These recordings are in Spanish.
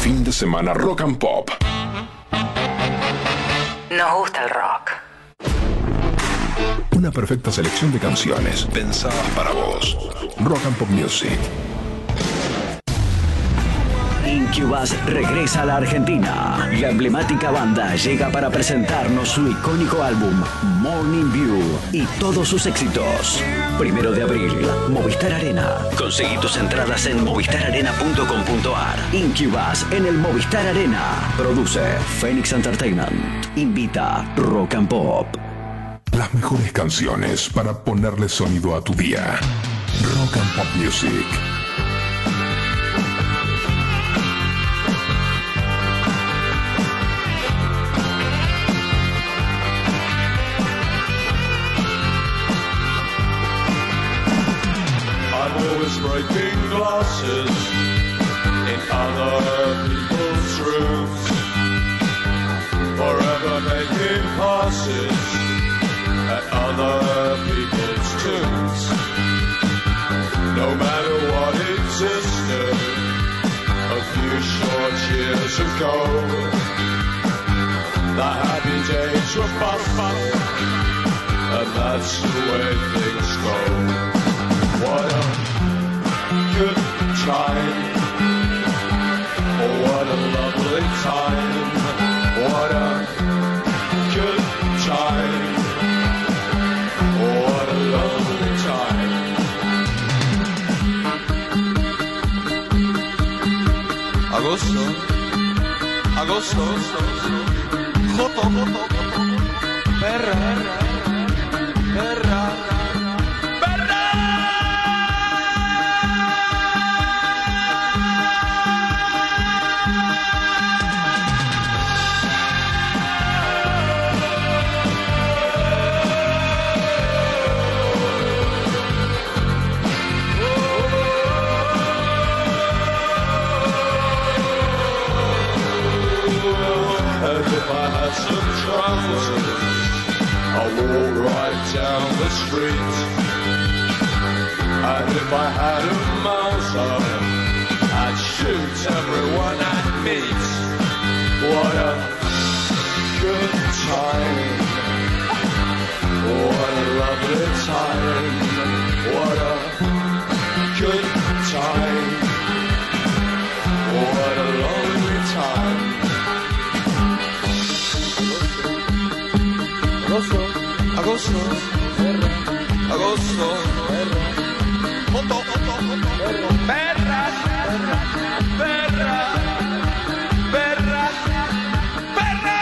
Fin de semana Rock and Pop. Nos gusta el rock. Una perfecta selección de canciones pensadas para vos. Rock and Pop Music. Incubus regresa a la Argentina. La emblemática banda llega para presentarnos su icónico álbum Morning View y todos sus éxitos. 1 de abril, Movistar Arena. Conseguí tus entradas en movistararena.com.ar. Incubus en el Movistar Arena. Produce Phoenix Entertainment. Invita Rock and Pop. Las mejores canciones para ponerle sonido a tu día. Rock and Pop Music. Always breaking glasses in other people's rooms, forever making passes at other people's tombs. No matter what existed a few short years ago, the happy days were past, and that's the way things go. What a good time, oh, what a lovely time, what a good time, oh, what a lovely time. Agosto, agosto, joto, perra, perra. If I had some trousers, I'd walk right down the street. And if I had a Mauser, I'd shoot everyone I'd meet. What a good time, what a lovely time, what a good time, what a lovely time. Agosto, agosto, perra, agosto, perra, joto, perra, perra, perra, perra, perra.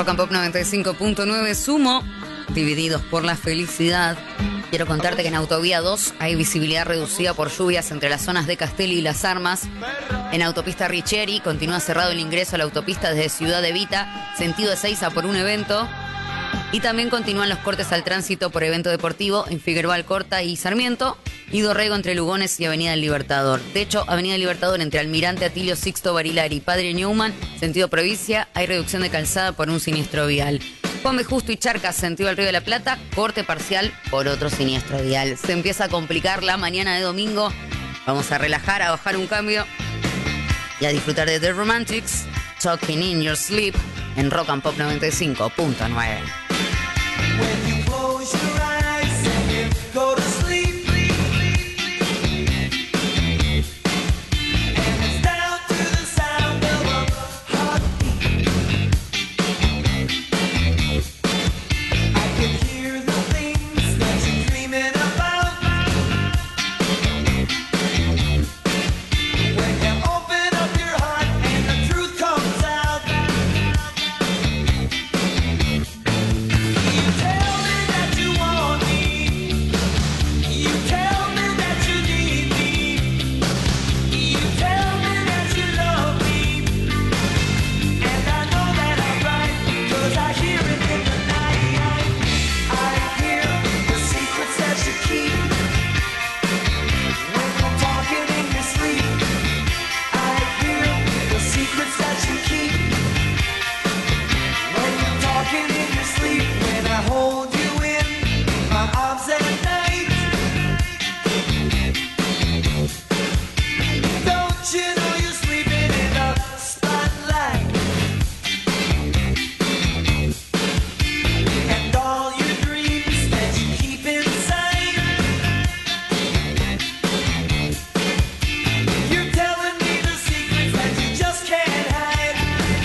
Rock and Pop 95.9, Sumo, divididos por la felicidad. Quiero contarte que en Autovía 2 hay visibilidad reducida por lluvias entre las zonas de Castelli y Las Armas. En Autopista Richeri continúa cerrado el ingreso a la autopista desde Ciudad de Vita, sentido de Ezeiza por un evento. Y también continúan los cortes al tránsito por evento deportivo en Figueroa Alcorta y Sarmiento, y Dorrego entre Lugones y Avenida del Libertador. De hecho, Avenida del Libertador entre Almirante Atilio Sixto Barilari y Padre Newman, sentido provincia, hay reducción de calzada por un siniestro vial. Juan B. Justo y Charcas, sentido al Río de la Plata, corte parcial por otro siniestro vial. Se empieza a complicar la mañana de domingo. Vamos a relajar, a bajar un cambio y a disfrutar de The Romantics, Talking in Your Sleep, en Rock and Pop 95.9. When you close your eyes and you go to sleep, and it's down to the sound of a heartbeat, I can hear the things that you're dreaming about. When you open up your heart and the truth comes out, you tell me that you want me, you tell me that you need me, you tell me that you love me, and I know that I'm right, 'cause I hear it in the night. I hear the secrets that you keep when you're talking in your sleep. I hear the secrets that you keep when you're talking in your sleep. When I hold you in my arms at night, don't you know you're sleeping in the spotlight? And all your dreams that you keep inside, you're telling me the secrets that you just can't hide.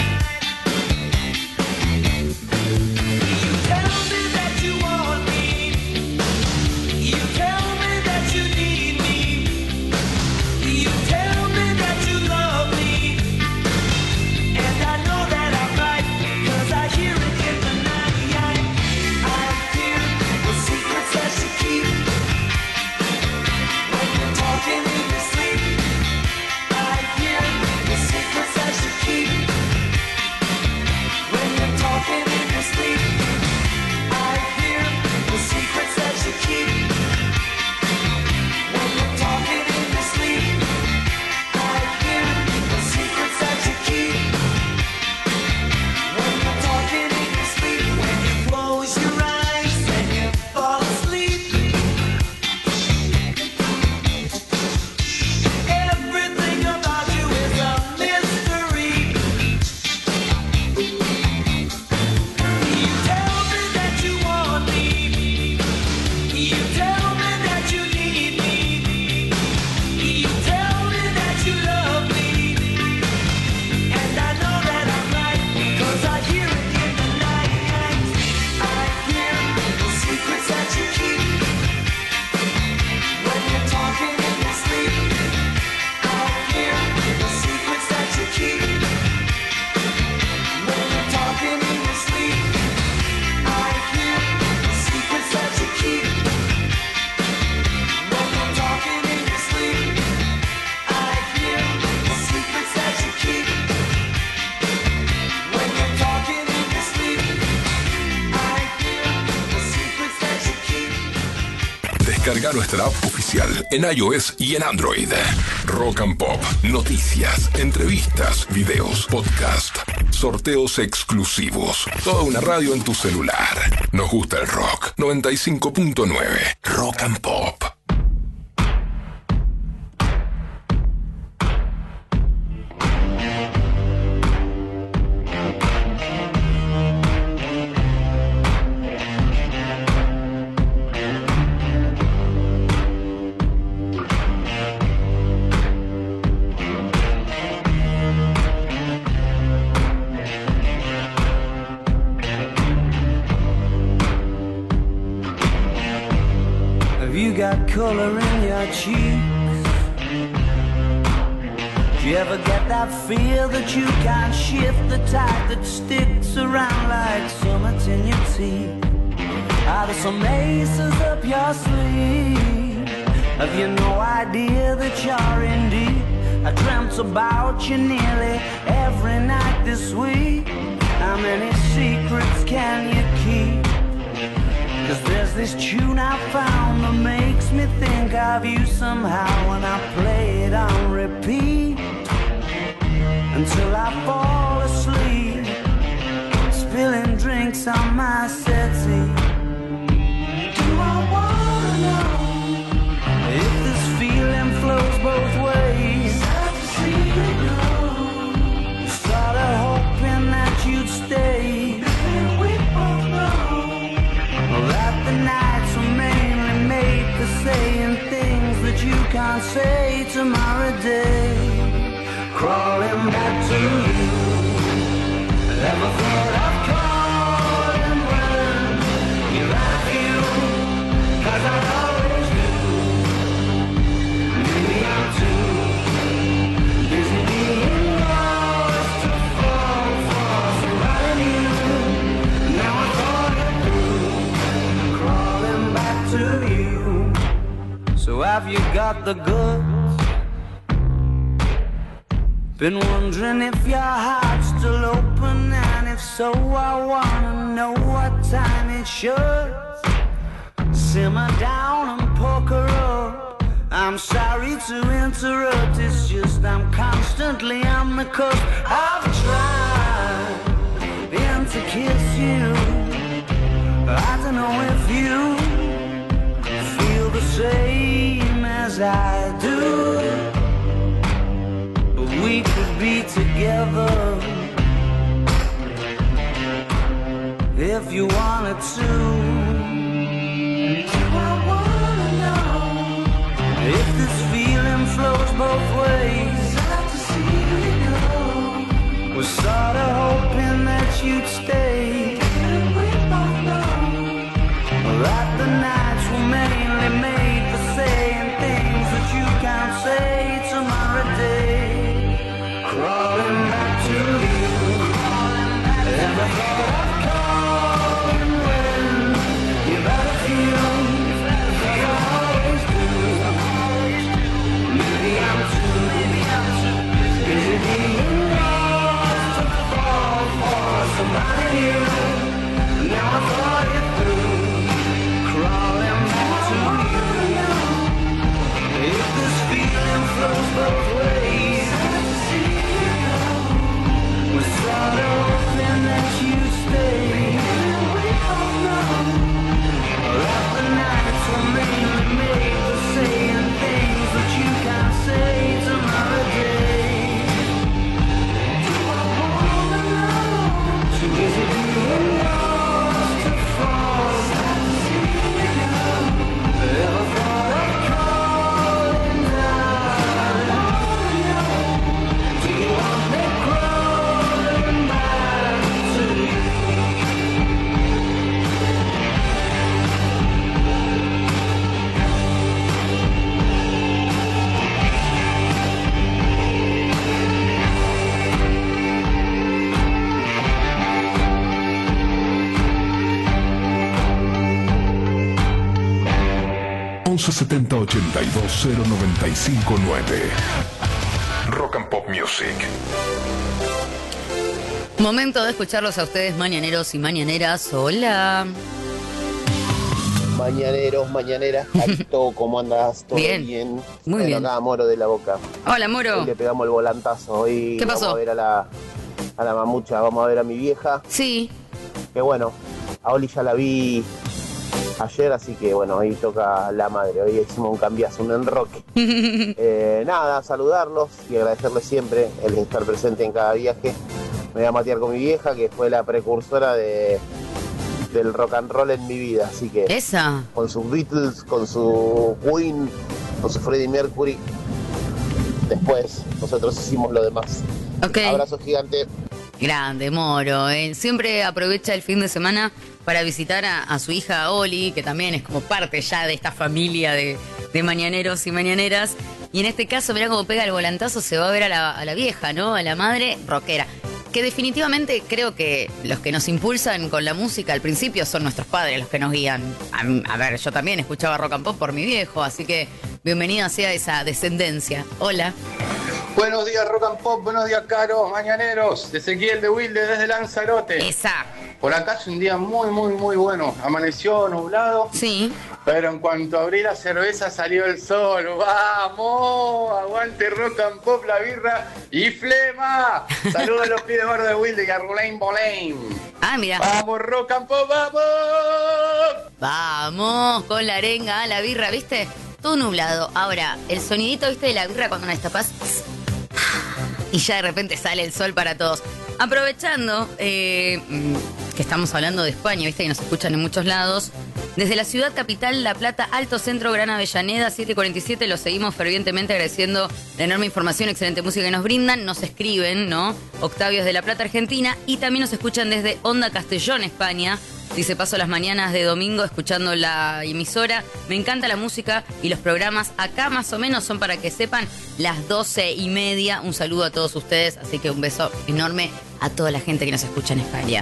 You tell me that you want me, you tell me that you need me, you tell me that you love me, and I know that I'm right, 'cause I hear it in the night. I hear the secrets that you keep when you're talking in your sleep. I hear the secrets that you keep when you're talking in your sleep. I hear the secrets that you keep when you're talking in your sleep. I hear the secrets that you keep when you're talking in your sleep. When you close your eyes and you fall asleep, everything about you is a mystery. You tell me that you want me, you tell me that you need me, you tell me that you love me, and I know that I'm right, 'cause I hear it in the night. I hear the secrets that you keep when you're talking in your sleep. I hear the secrets that you keep when you're talking in your sleep. I hear the secrets that you keep when you're talking in your sleep. I hear the secrets that you keep when you're talking in your sleep. I hear the secrets that you keep. Descarga nuestra app oficial en iOS y en Android. Rock and Pop, noticias, entrevistas, videos, podcast, sorteos exclusivos. Toda una radio en tu celular. Nos gusta el rock. 95.9 Rock and Pop. Have you got color in your cheeks? Do you ever get that feel that you can't shift, the tide that sticks around like summits in your teeth? Are there some aces up your sleeve? Have you no idea that you're in deep? I dreamt about you nearly every night this week. How many secrets can you keep? 'Cause there's this tune I found that makes me think of you somehow, and I play it on repeat until I fall asleep, spilling drinks on my settee. Do I wanna know if this feeling flows both ways? Sad to see you go. Started hoping that you'd stay. We both know that the nights were mainly made for saying things that you can't say tomorrow day. Crawling back to you. Never thought I'd call and run. You're like you, 'cause I always do. Maybe I'm too busy being lost to fall for somebody new. Now I thought it through. Crawling back to you. So have you got the goods? Been wondering if your heart's still open, and if so, I wanna know what time it should. Simmer down and poker up. I'm sorry to interrupt, it's just I'm constantly on the cusp. I've tried been to kiss you. I don't know if you feel the same as I do. We could be together if you wanted to. Do I wanna know if this feeling flows both ways? Sad to see you go. Was sorta hoping that you'd stay. And we both know that the nights were mainly made for saying things that you can't say tomorrow day. Crawling back to you. Never thought I'd call and when you better feel, 'cause I always do. Maybe I'm too busy being lost to fall for somebody new. Now I thought it through. Crawling back to you. If this feeling flows both ways, we're sort of hoping that you stay. We both know that the nights were mainly made for saying things that you can't say tomorrow day. Do I wanna know? Too busy being lost to fall. Sad to see you go. Ever thought I'd call and do you want me crawling back to you? 1170 82 0959. Rock and Pop Music. Momento de escucharlos a ustedes, mañaneros y mañaneras. Hola. Mañaneros, mañaneras, Carito, ¿cómo andas? ¿Todo Bien. bien? Muy bien. Acá Moro de la Boca. Hola, Hoy Moro. le pegamos el volantazo. Hoy ¿Qué pasó? vamos a ver a la mamucha, vamos a ver a mi vieja. Sí. Que bueno, a Oli ya la vi ayer, así que bueno, hoy toca la madre. Hoy hicimos un cambiazo, un enroque. Nada, saludarlos y agradecerles siempre el estar presente en cada viaje. Me voy a matear con mi vieja, que fue la precursora del rock and roll en mi vida, así que Esa. con sus Beatles, con su Queen, con su Freddie Mercury. Después nosotros hicimos lo demás. Ok. Abrazo gigante. Grande, Moro. Siempre aprovecha el fin de semana para visitar a su hija Oli, que también es como parte ya de esta familia de de mañaneros y mañaneras. Y en este caso, mirá cómo pega el volantazo, se va a ver a la vieja, ¿no? A la madre rockera. Que definitivamente creo que los que nos impulsan con la música al principio son nuestros padres, los que nos guían. A ver, yo también escuchaba rock and pop por mi viejo, así que bienvenida sea esa descendencia. Hola. Buenos días, Rock and Pop. Buenos días, Caro, mañaneros. Ezequiel de Wilde desde Lanzarote. Esa. Por acá es un día muy, muy, muy bueno. Amaneció nublado. Sí. Pero en cuanto abrí la cerveza salió el sol. ¡Vamos! Aguante Rock and Pop, la birra y flema. Saludos a los pibes de Bar de Wilde y a Rulain Bolain. Ah, mira. ¡Vamos, Rock and Pop, vamos! Vamos, con la arenga, la birra, ¿viste? Todo nublado. Ahora, el sonidito, ¿viste? De la birra cuando la destapas. Y ya de repente sale el sol para todos. Aprovechando que estamos hablando de España, viste que nos escuchan en muchos lados. Desde la ciudad capital, La Plata, Alto Centro, Gran Avellaneda, 747, los seguimos fervientemente agradeciendo la enorme información, excelente música que nos brindan. Nos escriben, ¿no? Octavio de La Plata, Argentina. Y también nos escuchan desde Onda Castellón, España. Dice, paso las mañanas de domingo escuchando la emisora. Me encanta la música y los programas. Acá más o menos son, para que sepan, las 12:30. Un saludo a todos ustedes, así que un beso enorme a toda la gente que nos escucha en España.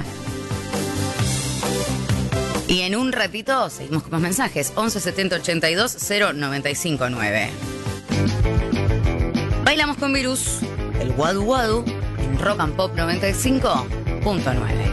Y en un ratito seguimos con más mensajes. 11 70 82 095 9. Bailamos con Virus, el Wadu Wadu, en Rock and Pop 95.9.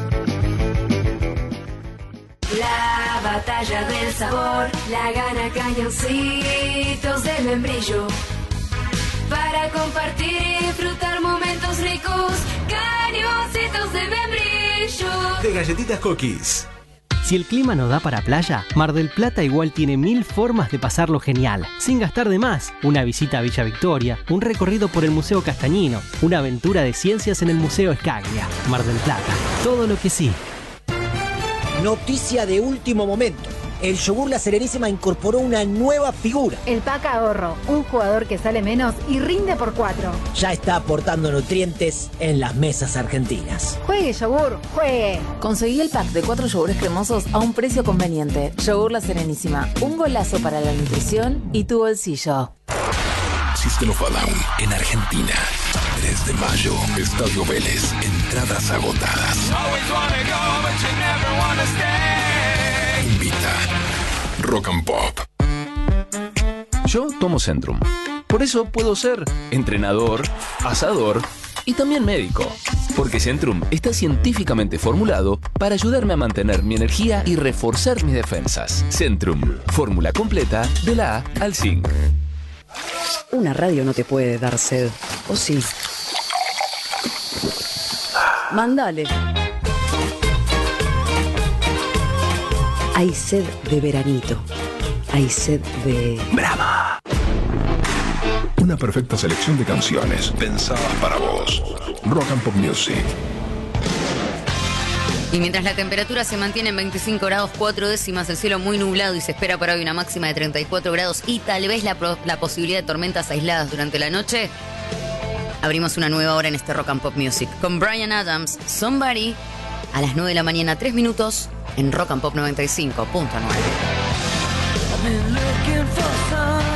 La batalla del sabor la gana Cañoncitos de Membrillo. Para compartir y disfrutar momentos ricos, Cañoncitos de Membrillo. De galletitas Cookies. Si el clima no da para playa, Mar del Plata igual tiene 1000 formas de pasarlo genial, sin gastar de más. Una visita a Villa Victoria, un recorrido por el Museo Castañino, una aventura de ciencias en el Museo Escaglia. Mar del Plata, todo lo que sí. Noticia de último momento. El yogur La Serenísima incorporó una nueva figura. El Pack Ahorro, un jugador que sale menos y rinde por 4. Ya está aportando nutrientes en las mesas argentinas. Juegue, yogur, juegue. Conseguí el pack de 4 yogures cremosos a un precio conveniente. Yogur La Serenísima, un golazo para la nutrición y tu bolsillo. System of a Down en Argentina. 3 de mayo, Estadio Vélez, entradas agotadas. Invita Rock and Pop. Yo tomo Centrum. Por eso puedo ser entrenador, asador y también médico. Porque Centrum está científicamente formulado para ayudarme a mantener mi energía y reforzar mis defensas. Centrum, fórmula completa de la A al Zinc. Una radio no te puede dar sed, ¿o sí? Mándale. Hay sed de veranito. Hay sed de... Brahma. Una perfecta selección de canciones pensadas para vos. Rock and Pop Music. Y mientras la temperatura se mantiene en 25 grados 4 décimas, el cielo muy nublado y se espera para hoy una máxima de 34 grados y tal vez la posibilidad de tormentas aisladas durante la noche, abrimos una nueva hora en este Rock and Pop Music con Bryan Adams, Somebody, a las 9 de la mañana, 3 minutos, en Rock and Pop 95.9.